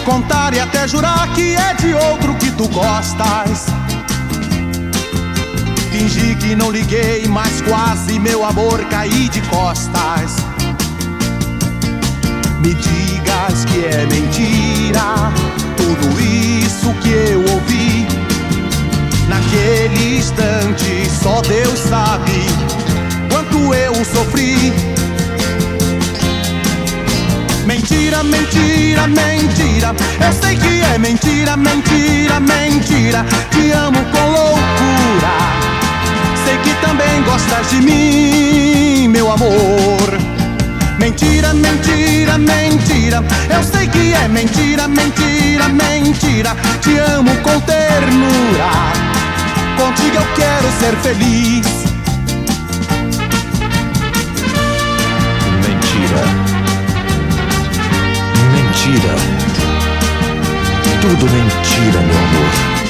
contar e até jurar que é de outro que tu gostas. Fingi que não liguei, mas quase, meu amor, caí de costas. Me digas que é mentira tudo isso que eu ouvi. Naquele instante só Deus sabe quanto eu sofri. Mentira, mentira, mentira, eu sei que é mentira, mentira, mentira. Te amo com loucura, sei que também gostas de mim, meu amor. Mentira, mentira, mentira, eu sei que é mentira, mentira, mentira. Te amo com ternura, contigo eu quero ser feliz. Mentira, mentira, tudo mentira, meu amor.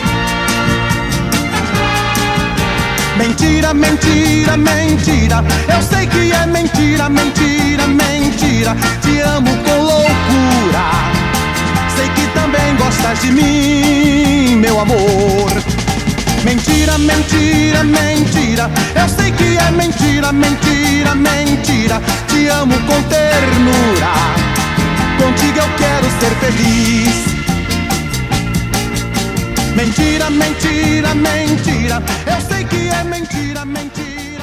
Mentira, mentira, mentira, eu sei que é mentira, mentira, mentira. Te amo com loucura, sei que também gostas de mim, meu amor. Mentira, mentira, mentira, eu sei que é mentira, mentira, mentira. Te amo com ternura, contigo eu quero ser feliz. Mentira, mentira, mentira, eu sei que é mentira, mentira.